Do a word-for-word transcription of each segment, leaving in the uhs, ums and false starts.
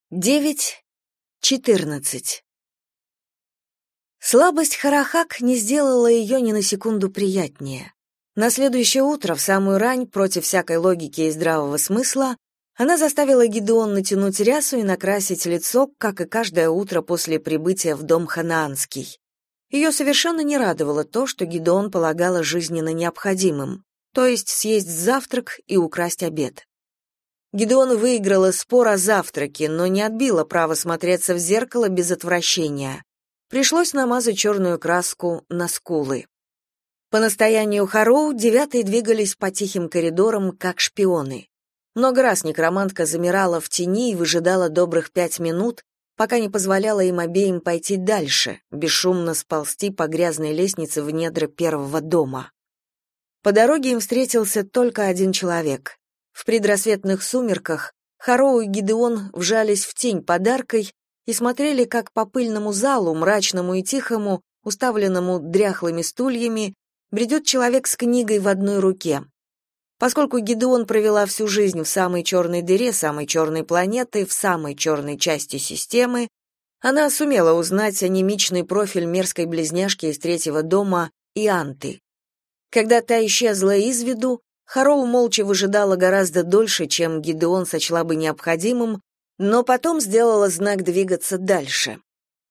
девять четырнадцать. Слабость Харахак не сделала ее ни на секунду приятнее. На следующее утро, в самую рань, против всякой логики и здравого смысла, она заставила Гидеон натянуть рясу и накрасить лицо, как и каждое утро после прибытия в дом ханаанский. Ее совершенно не радовало то, что Гидеон полагала жизненно необходимым, то есть съесть завтрак и украсть обед. Гидеон выиграла спор о завтраке, но не отбила право смотреться в зеркало без отвращения. Пришлось намазать черную краску на скулы. По настоянию Хароу девятые двигались по тихим коридорам, как шпионы. Много раз некромантка замирала в тени и выжидала добрых пять минут, пока не позволяла им обеим пойти дальше, бесшумно сползти по грязной лестнице в недра первого дома. По дороге им встретился только один человек. В предрассветных сумерках Хароу и Гидеон вжались в тень подаркой и смотрели, как по пыльному залу, мрачному и тихому, уставленному дряхлыми стульями, бредет человек с книгой в одной руке. Поскольку Гидеон провела всю жизнь в самой черной дыре самой черной планеты, в самой черной части системы, она сумела узнать анемичный профиль мерзкой близняшки из третьего дома Ианты. Когда та исчезла из виду, Хароу молча выжидала гораздо дольше, чем Гидеон сочла бы необходимым, но потом сделала знак двигаться дальше.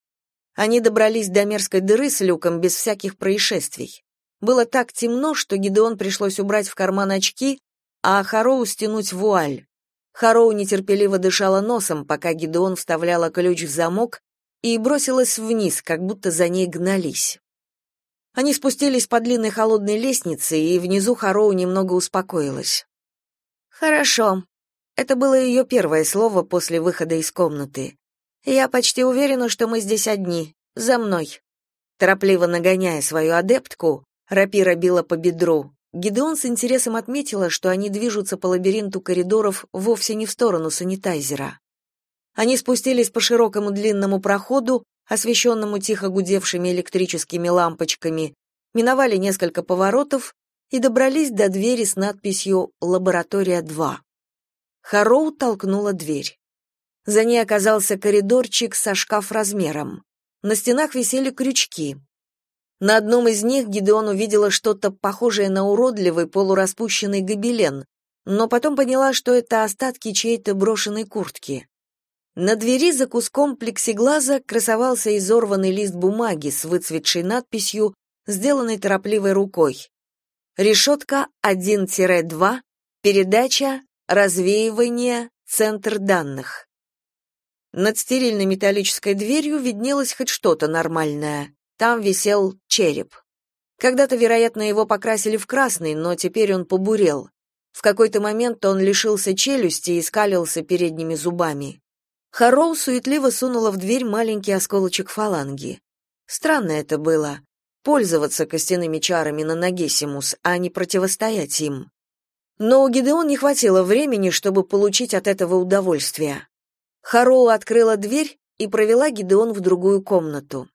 Они добрались до мерзкой дыры с люком без всяких происшествий. Было так темно, что Гидеон пришлось убрать в карман очки, а Хароу стянуть вуаль. Хароу нетерпеливо дышала носом, пока Гидеон вставляла ключ в замок, и бросилась вниз, как будто за ней гнались. Они спустились по длинной холодной лестнице, и внизу Хароу немного успокоилась. «Хорошо». Это было ее первое слово после выхода из комнаты. «Я почти уверена, что мы здесь одни. За мной». Торопливо нагоняя свою адептку, рапира била по бедру, Гидеон с интересом отметила, что они движутся по лабиринту коридоров вовсе не в сторону санитайзера. Они спустились по широкому длинному проходу, освещенному тихо гудевшими электрическими лампочками, миновали несколько поворотов и добрались до двери с надписью «Лаборатория два». Хароу толкнула дверь. За ней оказался коридорчик со шкаф-размером. На стенах висели крючки. На одном из них Гидеон увидела что-то похожее на уродливый полураспущенный гобелен, но потом поняла, что это остатки чьей-то брошенной куртки. На двери за куском плексиглаза красовался изорванный лист бумаги с выцветшей надписью, сделанной торопливой рукой. Решетка один два, передача, развеивание, центр данных. Над стерильной металлической дверью виднелось хоть что-то нормальное. Там висел череп. Когда-то, вероятно, его покрасили в красный, но теперь он побурел. В какой-то момент он лишился челюсти и скалился передними зубами. Хароу суетливо сунула в дверь маленький осколочек фаланги. Странно это было — пользоваться костяными чарами на Нагесимус, а не противостоять им. Но у Гидеон не хватило времени, чтобы получить от этого удовольствие. Хароу открыла дверь и провела Гидеон в другую комнату.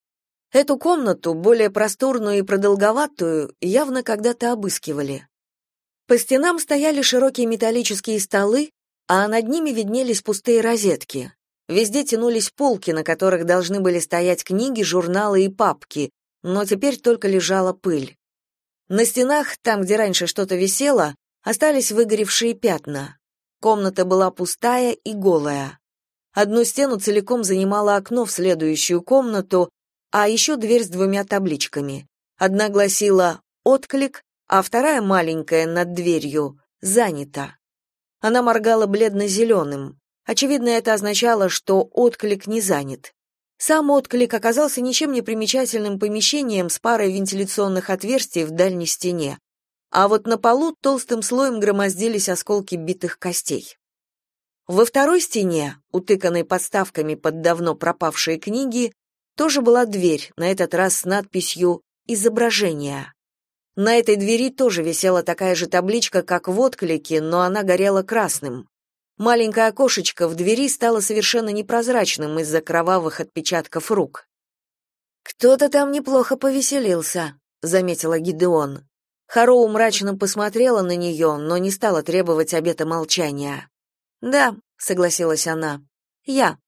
Эту комнату, более просторную и продолговатую, явно когда-то обыскивали. По стенам стояли широкие металлические столы, а над ними виднелись пустые розетки. Везде тянулись полки, на которых должны были стоять книги, журналы и папки, но теперь только лежала пыль. На стенах, там, где раньше что-то висело, остались выгоревшие пятна. Комната была пустая и голая. Одну стену целиком занимало окно в следующую комнату, а еще дверь с двумя табличками. Одна гласила «Отклик», а вторая, маленькая, над дверью, «Занято». Она моргала бледно-зеленым. Очевидно, это означало, что отклик не занят. Сам отклик оказался ничем не примечательным помещением с парой вентиляционных отверстий в дальней стене. А вот на полу толстым слоем громоздились осколки битых костей. Во второй стене, утыканной подставками под давно пропавшие книги, тоже была дверь, на этот раз с надписью «Изображение». На этой двери тоже висела такая же табличка, как в отклике, но она горела красным. Маленькое окошечко в двери стало совершенно непрозрачным из-за кровавых отпечатков рук. «Кто-то там неплохо повеселился», — заметила Гидеон. Хароу мрачно посмотрела на нее, но не стала требовать обета молчания. «Да», — согласилась она, — Я.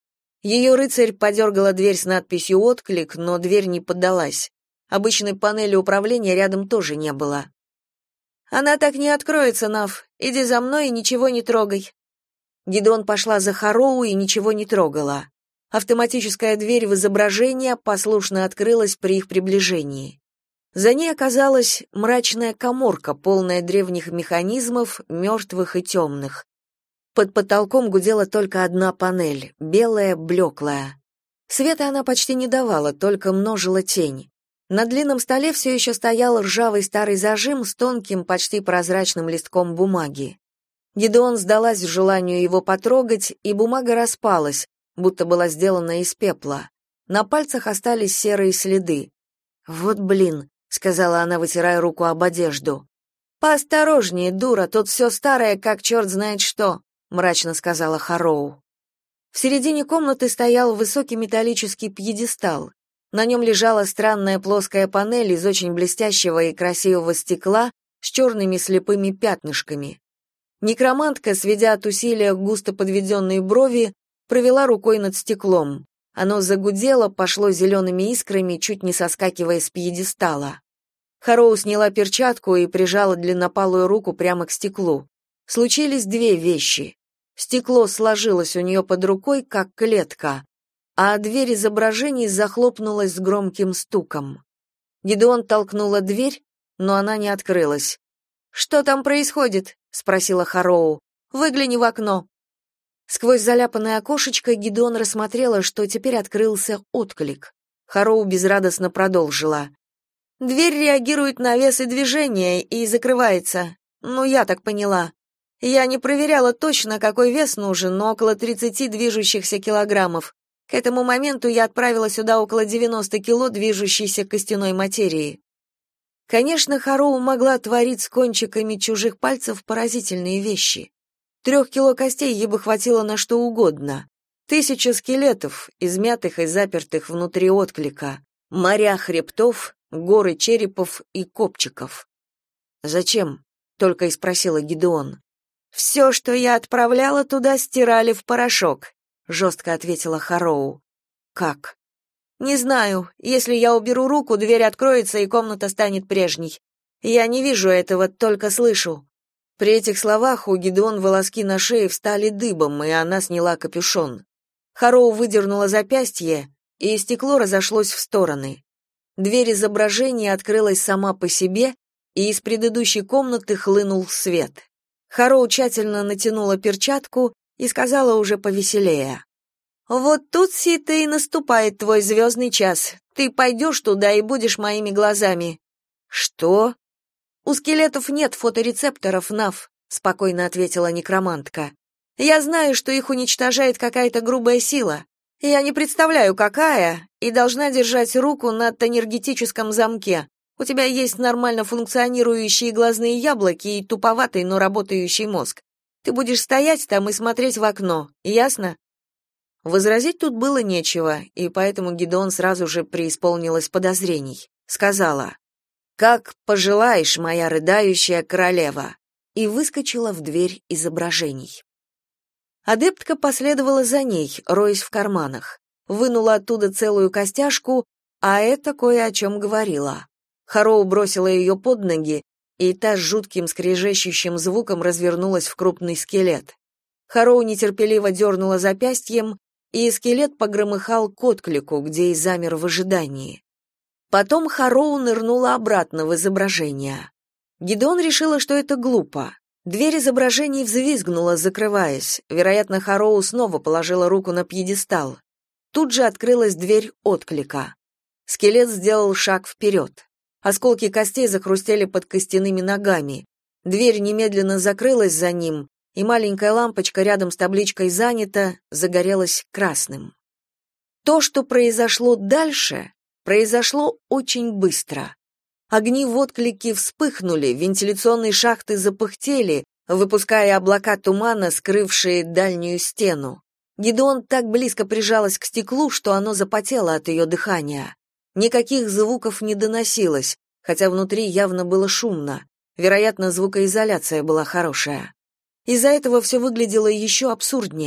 Ее рыцарь подергала дверь с надписью «Отклик», но дверь не поддалась. Обычной панели управления рядом тоже не было. «Она так не откроется, Нав. Иди за мной и ничего не трогай». Гидеон пошла за Хароу и ничего не трогала. Автоматическая дверь в изображение послушно открылась при их приближении. За ней оказалась мрачная каморка, полная древних механизмов, мертвых и темных. Под потолком гудела только одна панель, белая, блеклая. Света она почти не давала, только множила тень. На длинном столе все еще стоял ржавый старый зажим с тонким, почти прозрачным листком бумаги. Гидеон сдалась желанию его потрогать, и бумага распалась, будто была сделана из пепла. На пальцах остались серые следы. «Вот блин», — сказала она, вытирая руку об одежду. «Поосторожнее, дура, тут все старое, как черт знает что», — мрачно сказала Хароу. В середине комнаты стоял высокий металлический пьедестал. На нем лежала странная плоская панель из очень блестящего и красивого стекла с черными слепыми пятнышками. Некромантка, сведя от усилия густо подведенные брови, провела рукой над стеклом. Оно загудело, пошло зелеными искрами, чуть не соскакивая с пьедестала. Хароу сняла перчатку и прижала длиннопалую руку прямо к стеклу. Случились две вещи. Стекло сложилось у нее под рукой, как клетка, а дверь изображений захлопнулась с громким стуком. Гидеон толкнула дверь, но она не открылась. «Что там происходит?» — спросила Хароу. «Выгляни в окно». Сквозь заляпанное окошечко Гидеон рассмотрела, что теперь открылся отклик. Хароу безрадостно продолжила. «Дверь реагирует на вес и движение и закрывается. Ну, я так поняла. Я не проверяла точно, какой вес нужен, но около тридцати движущихся килограммов. К этому моменту я отправила сюда около девяноста кило движущейся костяной материи». Конечно, Хароу могла творить с кончиками чужих пальцев поразительные вещи. Трех кило костей ей бы хватило на что угодно. Тысяча скелетов, измятых и запертых внутри отклика, моря хребтов, горы черепов и копчиков. «Зачем?» — только и спросила Гидеон. «Все, что я отправляла туда, стирали в порошок», — жестко ответила Хароу. «Как?» «Не знаю. Если я уберу руку, дверь откроется, и комната станет прежней. Я не вижу этого, только слышу». При этих словах у Гидеон волоски на шее встали дыбом, и она сняла капюшон. Хароу выдернула запястье, и стекло разошлось в стороны. Дверь изображения открылась сама по себе, и из предыдущей комнаты хлынул свет. Хароу тщательно натянула перчатку и сказала уже повеселее. «Вот тут-то и наступает твой звездный час. Ты пойдешь туда и будешь моими глазами». «Что?» «У скелетов нет фоторецепторов, Нав», — спокойно ответила некромантка. «Я знаю, что их уничтожает какая-то грубая сила. Я не представляю, какая, и должна держать руку на энергетическом замке. У тебя есть нормально функционирующие глазные яблоки и туповатый, но работающий мозг. Ты будешь стоять там и смотреть в окно, ясно?» Возразить тут было нечего, и поэтому Гидеон сразу же преисполнилась подозрений. Сказала: «Как пожелаешь, моя рыдающая королева», и выскочила в дверь изображений. Адептка последовала за ней, роясь в карманах. Вынула оттуда целую костяшку, а это кое о чем говорила. Хароу бросила ее под ноги, и та с жутким скрежещущим звуком развернулась в крупный скелет. Хароу нетерпеливо дернула запястьем, и скелет погромыхал к отклику, где и замер в ожидании. Потом Хароу нырнула обратно в изображение. Гидеон решила, что это глупо. Дверь изображений взвизгнула, закрываясь. Вероятно, Хароу снова положила руку на пьедестал. Тут же открылась дверь отклика. Скелет сделал шаг вперед. Осколки костей захрустели под костяными ногами. Дверь немедленно закрылась за ним, и маленькая лампочка рядом с табличкой «Занято» загорелась красным. То, что произошло дальше, произошло очень быстро. Огни в отклике вспыхнули, вентиляционные шахты запыхтели, выпуская облака тумана, скрывшие дальнюю стену. Гидеон так близко прижалась к стеклу, что оно запотело от ее дыхания. Никаких звуков не доносилось, хотя внутри явно было шумно. Вероятно, звукоизоляция была хорошая. Из-за этого все выглядело еще абсурднее.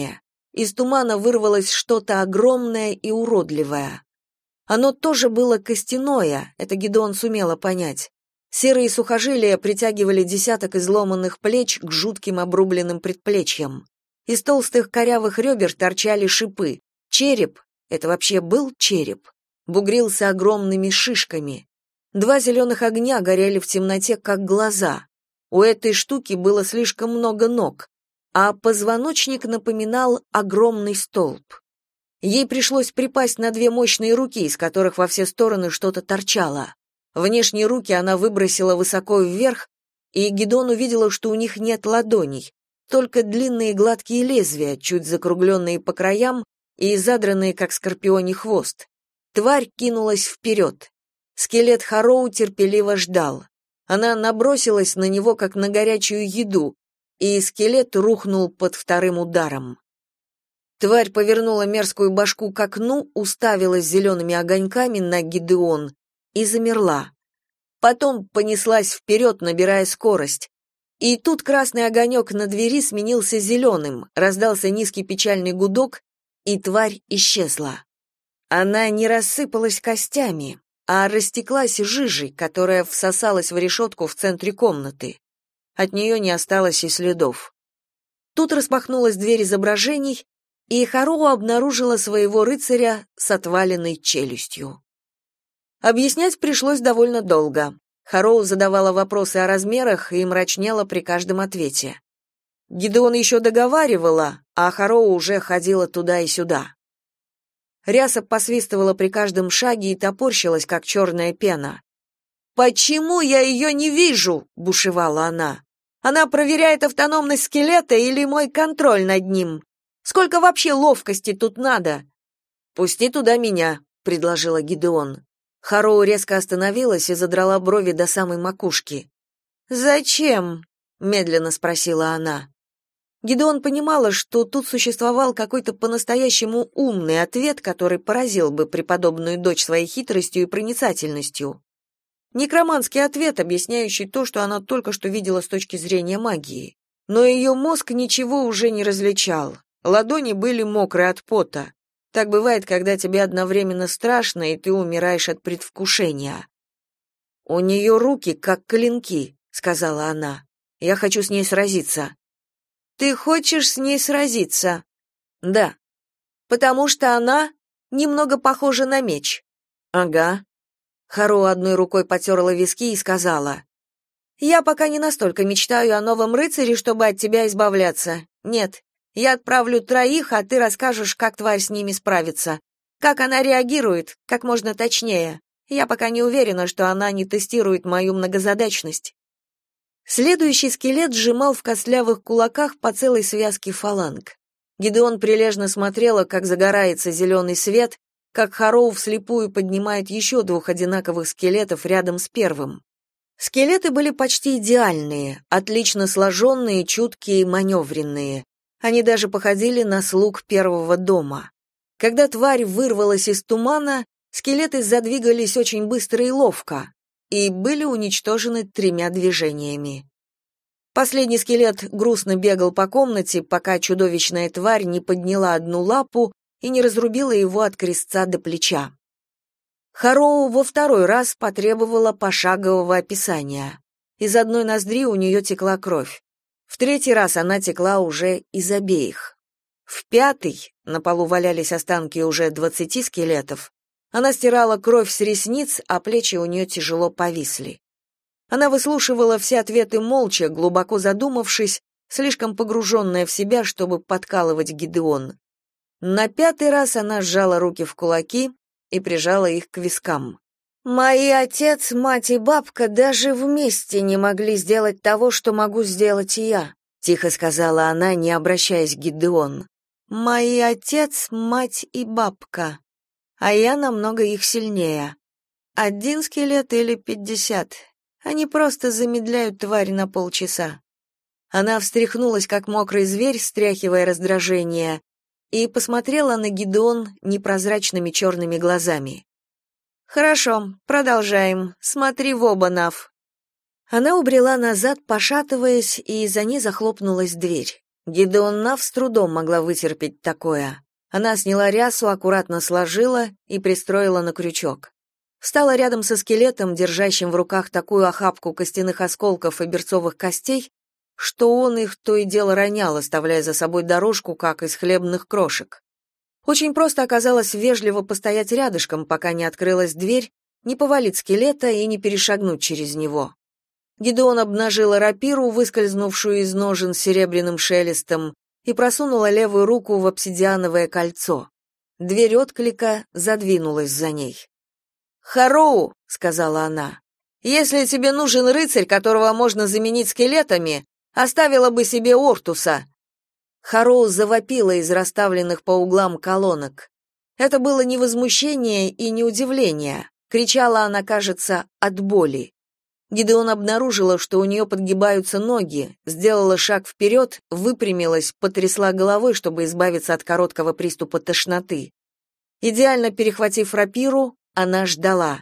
из тумана вырвалось что-то огромное и уродливое. Оно тоже было костяное, это Гидеон сумела понять. Серые сухожилия притягивали десяток изломанных плеч к жутким обрубленным предплечьям. Из толстых корявых ребер торчали шипы. Череп, это вообще был череп, бугрился огромными шишками. Два зеленых огня горели в темноте, как глаза. У этой штуки было слишком много ног, а позвоночник напоминал огромный столб. Ей пришлось припасть на две мощные руки, из которых во все стороны что-то торчало. Внешние руки она выбросила высоко вверх, и Гидеон увидела, что у них нет ладоней, только длинные гладкие лезвия, чуть закругленные по краям и задранные, как скорпионий хвост. Тварь кинулась вперед. Скелет Хароу терпеливо ждал. Она набросилась на него, как на горячую еду, и скелет рухнул под вторым ударом. Тварь повернула мерзкую башку к окну, уставилась зелеными огоньками на Гидеон и замерла. Потом понеслась вперед, набирая скорость. И тут красный огонек на двери сменился зеленым, раздался низкий печальный гудок, и тварь исчезла. Она не рассыпалась костями, а растеклась жижей, которая всосалась в решетку в центре комнаты. От нее не осталось и следов. Тут распахнулась дверь изображений, и Хароу обнаружила своего рыцаря с отваленной челюстью. Объяснять пришлось довольно долго. Хароу задавала вопросы о размерах и мрачнела при каждом ответе. Гидеон еще договаривала, а Хароу уже ходила туда и сюда. Ряса посвистывала при каждом шаге и топорщилась, как черная пена. «Почему я ее не вижу?» — бушевала она. «Она проверяет автономность скелета или мой контроль над ним? Сколько вообще ловкости тут надо?» «Пусти туда меня», — предложила Гидеон. Хароу резко остановилась и задрала брови до самой макушки. «Зачем?» — медленно спросила она. Гидеон понимала, что тут существовал какой-то по-настоящему умный ответ, который поразил бы преподобную дочь своей хитростью и проницательностью. Некроманский ответ, объясняющий то, что она только что видела с точки зрения магии. Но ее мозг ничего уже не различал. Ладони были мокрые от пота. Так бывает, когда тебе одновременно страшно, и ты умираешь от предвкушения. «У нее руки как клинки», — сказала она. «Я хочу с ней сразиться». «Ты хочешь с ней сразиться?» «Да». «Потому что она немного похожа на меч». «Ага». Хароу одной рукой потерла виски и сказала: «Я пока не настолько мечтаю о новом рыцаре, чтобы от тебя избавляться. Нет, я отправлю троих, а ты расскажешь, как тварь с ними справится. Как она реагирует, как можно точнее. Я пока не уверена, что она не тестирует мою многозадачность». Следующий скелет сжимал в костлявых кулаках по целой связке фаланг. Гидеон прилежно смотрела, как загорается зеленый свет, как Хароу вслепую поднимает еще двух одинаковых скелетов рядом с первым. Скелеты были почти идеальные, отлично сложенные, чуткие и маневренные. Они даже походили на слуг первого дома. Когда тварь вырвалась из тумана, скелеты задвигались очень быстро и ловко и были уничтожены тремя движениями. Последний скелет грустно бегал по комнате, пока чудовищная тварь не подняла одну лапу и не разрубила его от крестца до плеча. Хароу во второй раз потребовала пошагового описания. Из одной ноздри у нее текла кровь. В третий раз она текла уже из обеих. В пятый, на полу валялись останки уже двадцати скелетов, она стирала кровь с ресниц, а плечи у нее тяжело повисли. Она выслушивала все ответы молча, глубоко задумавшись, слишком погруженная в себя, чтобы подкалывать Гидеон. На пятый раз она сжала руки в кулаки и прижала их к вискам. «Мои отец, мать и бабка даже вместе не могли сделать того, что могу сделать и я», тихо сказала она, не обращаясь к Гидеон. «Мои отец, мать и бабка, а я намного их сильнее. Один скелет или пятьдесят. Они просто замедляют тварь на полчаса». Она встряхнулась, как мокрый зверь, стряхивая раздражение, и посмотрела на Гидеон непрозрачными черными глазами. «Хорошо, продолжаем. Смотри в оба, Нав». Она убрела назад, пошатываясь, и за ней захлопнулась дверь. Гидеон Нав с трудом могла вытерпеть такое. Она сняла рясу, аккуратно сложила и пристроила на крючок. Встала рядом со скелетом, держащим в руках такую охапку костяных осколков и берцовых костей, что он их то и дело ронял, оставляя за собой дорожку, как из хлебных крошек. Очень просто оказалось вежливо постоять рядышком, пока не открылась дверь, не повалить скелета и не перешагнуть через него. Гидеон обнажила рапиру, выскользнувшую из ножен с серебряным шелестом, и просунула левую руку в обсидиановое кольцо. Дверь отклика задвинулась за ней. «Хароу», — сказала она, — «если тебе нужен рыцарь, которого можно заменить скелетами, оставила бы себе Ортуса». Хароу завопила из расставленных по углам колонок. Это было не возмущение и не удивление. Кричала она, кажется, от боли. Гидеон обнаружила, что у нее подгибаются ноги, сделала шаг вперед, выпрямилась, потрясла головой, чтобы избавиться от короткого приступа тошноты. Идеально перехватив рапиру, она ждала.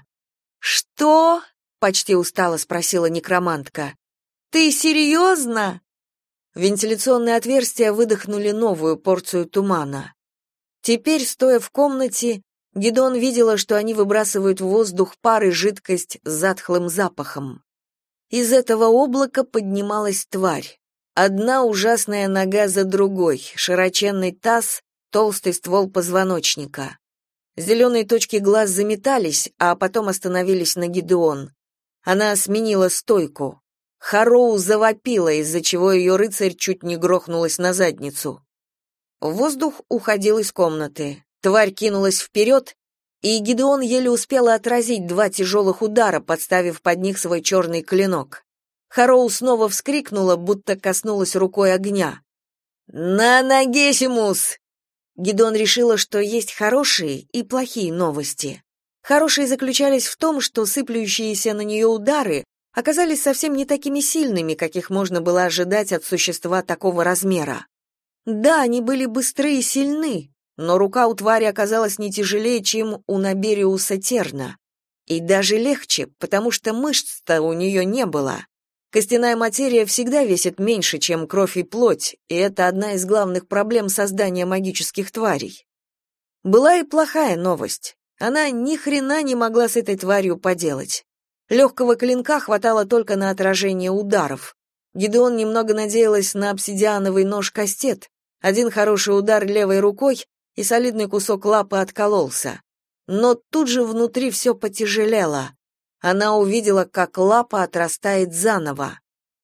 «Что?» — почти устало спросила некромантка. «Ты серьезно?» Вентиляционные отверстия выдохнули новую порцию тумана. Теперь, стоя в комнате, Гидеон видела, что они выбрасывают в воздух пар и жидкость с затхлым запахом. Из этого облака поднималась тварь. Одна ужасная нога за другой, широченный таз, толстый ствол позвоночника. Зеленые точки глаз заметались, а потом остановились на Гидеон. Она сменила стойку. Хароу завопила, из-за чего ее рыцарь чуть не грохнулась на задницу. Воздух уходил из комнаты. Тварь кинулась вперед, и Гидеон еле успела отразить два тяжелых удара, подставив под них свой черный клинок. Хароу снова вскрикнула, будто коснулась рукой огня. «Нанагесимус!» Гидеон решила, что есть хорошие и плохие новости. Хорошие заключались в том, что сыплющиеся на нее удары оказались совсем не такими сильными, каких можно было ожидать от существа такого размера. Да, они были быстры и сильны, но рука у твари оказалась не тяжелее, чем у Набериуса Терна. И даже легче, потому что мышц-то у нее не было. Костяная материя всегда весит меньше, чем кровь и плоть, и это одна из главных проблем создания магических тварей. Была и плохая новость. Она ни хрена не могла с этой тварью поделать. Легкого клинка хватало только на отражение ударов. Гидеон немного надеялась на обсидиановый нож-кастет. Один хороший удар левой рукой, и солидный кусок лапы откололся. Но тут же внутри все потяжелело. Она увидела, как лапа отрастает заново.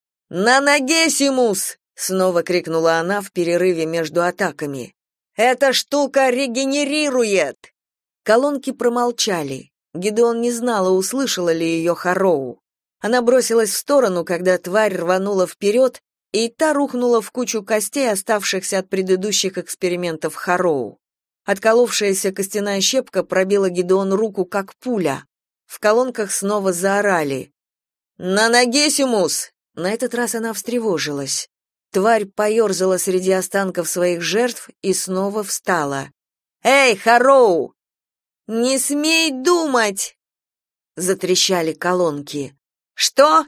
«Нанагесимус!» — снова крикнула она в перерыве между атаками. «Эта штука регенерирует!» Колонки промолчали. Гидеон не знала, услышала ли ее Хароу. Она бросилась в сторону, когда тварь рванула вперед, и та рухнула в кучу костей, оставшихся от предыдущих экспериментов Хароу. Отколовшаяся костяная щепка пробила Гидеон руку, как пуля. В колонках снова заорали. «Нанагесимус!» На этот раз она встревожилась. Тварь поерзала среди останков своих жертв и снова встала. «Эй, Хароу!» «Не смей думать!» Затрещали колонки. «Что?»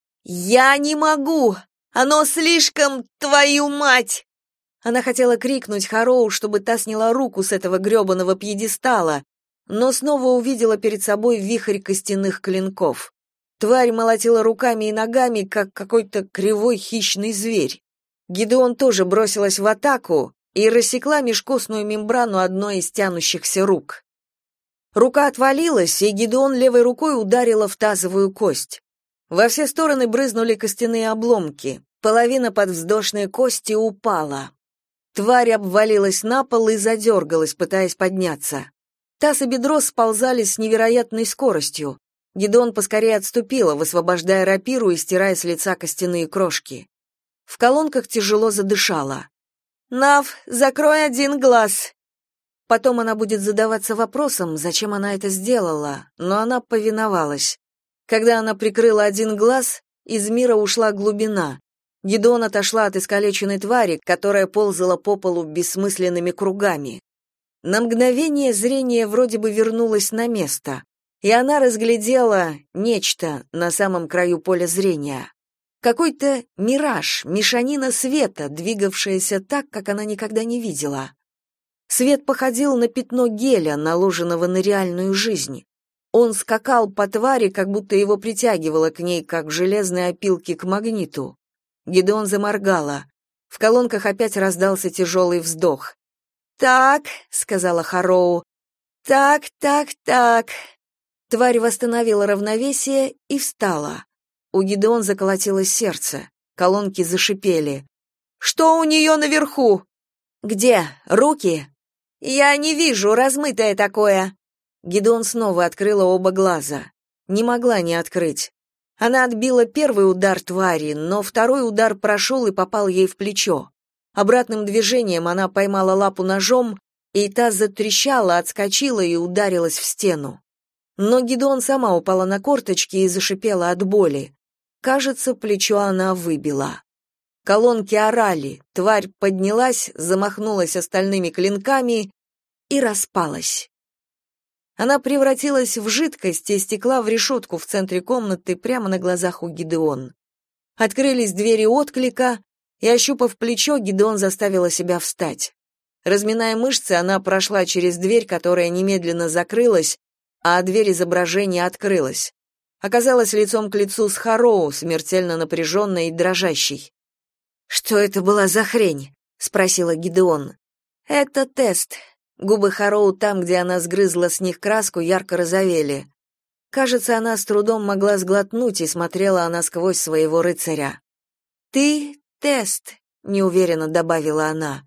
«Я не могу! Оно слишком, твою мать!» Она хотела крикнуть Хароу, чтобы та сняла руку с этого грёбаного пьедестала, но снова увидела перед собой вихрь костяных клинков. Тварь молотила руками и ногами, как какой-то кривой хищный зверь. Гидеон тоже бросилась в атаку и рассекла межкостную мембрану одной из тянущихся рук. Рука отвалилась, и Гидеон левой рукой ударила в тазовую кость. Во все стороны брызнули костяные обломки. Половина подвздошной кости упала. Тварь обвалилась на пол и задергалась, пытаясь подняться. Таз и бедро сползали с невероятной скоростью. Гидеон поскорее отступила, высвобождая рапиру и стирая с лица костяные крошки. В колонках тяжело задышала. «Нав, закрой один глаз!» Потом она будет задаваться вопросом, зачем она это сделала, но она повиновалась. Когда она прикрыла один глаз, из мира ушла глубина. Гидеон отошла от искалеченной твари, которая ползала по полу бессмысленными кругами. На мгновение зрение вроде бы вернулось на место, и она разглядела нечто на самом краю поля зрения. Какой-то мираж, мешанина света, двигавшаяся так, как она никогда не видела. Свет походил на пятно геля, наложенного на реальную жизнь. Он скакал по твари, как будто его притягивало к ней, как железные опилки к магниту. Гидеон заморгала. В колонках опять раздался тяжелый вздох. «Так», — сказала Харроу, — «так, так, так». Тварь восстановила равновесие и встала. У Гидеон заколотилось сердце. Колонки зашипели. «Что у нее наверху?» «Где? Руки?» «Я не вижу, размытое такое». Гидеон снова открыла оба глаза. Не могла не открыть. Она отбила первый удар твари, но второй удар прошел и попал ей в плечо. Обратным движением она поймала лапу ножом, и та затрещала, отскочила и ударилась в стену. Но Гидеон сама упала на корточки и зашипела от боли. Кажется, плечо она выбила. Колонки орали, тварь поднялась, замахнулась остальными клинками и распалась. Она превратилась в жидкость и стекла в решетку в центре комнаты прямо на глазах у Гидеон. Открылись двери отклика, и, ощупав плечо, Гидеон заставила себя встать. Разминая мышцы, она прошла через дверь, которая немедленно закрылась, а дверь изображения открылась. Оказалась лицом к лицу с Харроу, смертельно напряженной и дрожащей. «Что это была за хрень?» — спросила Гидеон. «Это тест». Губы Харроу там, где она сгрызла с них краску, ярко розовели. Кажется, она с трудом могла сглотнуть, и смотрела она сквозь своего рыцаря. «Ты — тест», — неуверенно добавила она.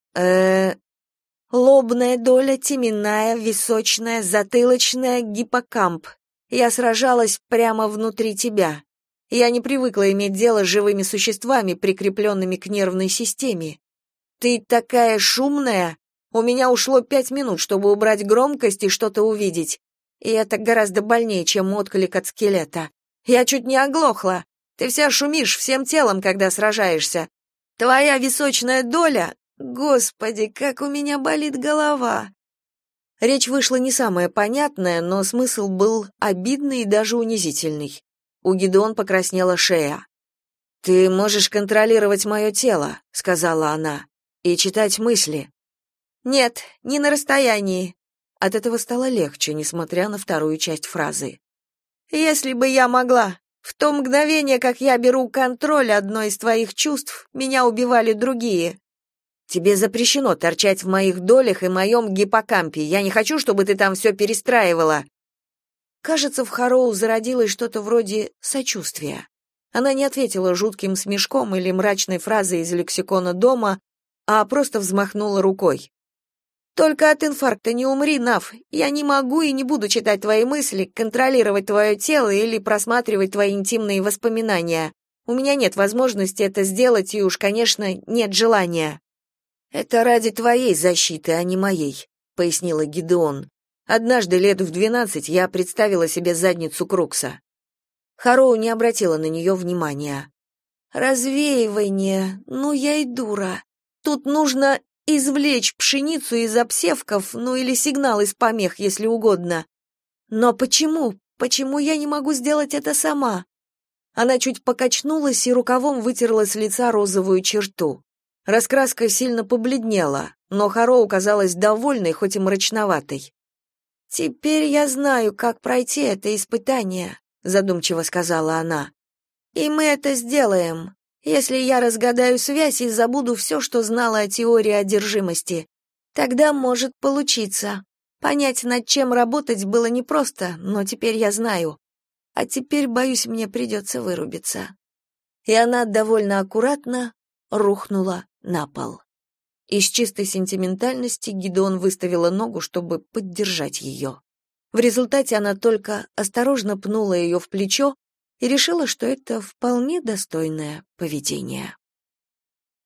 э «Лобная доля, теменная, височная, затылочная, гиппокамп. Я сражалась прямо внутри тебя. Я не привыкла иметь дело с живыми существами, прикрепленными к нервной системе. Ты такая шумная. У меня ушло пять минут, чтобы убрать громкость и что-то увидеть. И это гораздо больнее, чем отклик от скелета. Я чуть не оглохла. Ты вся шумишь всем телом, когда сражаешься. Твоя височная доля... Господи, как у меня болит голова!» Речь вышла не самая понятная, но смысл был обидный и даже унизительный. У Гидеон покраснела шея. «Ты можешь контролировать мое тело», — сказала она, — «и читать мысли». «Нет, не на расстоянии». От этого стало легче, несмотря на вторую часть фразы. «Если бы я могла. В то мгновение, как я беру контроль одной из твоих чувств, меня убивали другие». «Тебе запрещено торчать в моих долях и моем гиппокампе. Я не хочу, чтобы ты там все перестраивала». Кажется, в Харроу зародилось что-то вроде сочувствия. Она не ответила жутким смешком или мрачной фразой из лексикона дома, а просто взмахнула рукой. «Только от инфаркта не умри, Нав. Я не могу и не буду читать твои мысли, контролировать твое тело или просматривать твои интимные воспоминания. У меня нет возможности это сделать, и уж, конечно, нет желания». «Это ради твоей защиты, а не моей», — пояснила Гидеон. «Однажды лет в двенадцать я представила себе задницу Крукса». Харроу не обратила на нее внимания. «Развеивание, ну я и дура. Тут нужно извлечь пшеницу из обсевков, ну или сигнал из помех, если угодно. Но почему? Почему я не могу сделать это сама?» Она чуть покачнулась и рукавом вытерла с лица розовую черту. Раскраска сильно побледнела, но Харроу казалась довольной, хоть и мрачноватой. «Теперь я знаю, как пройти это испытание», — задумчиво сказала она. «И мы это сделаем, если я разгадаю связь и забуду все, что знала о теории одержимости. Тогда может получиться. Понять, над чем работать, было непросто, но теперь я знаю. А теперь, боюсь, мне придется вырубиться». И она довольно аккуратно рухнула на пол. Из чистой сентиментальности Гидеон выставила ногу, чтобы поддержать ее. В результате она только осторожно пнула ее в плечо и решила, что это вполне достойное поведение.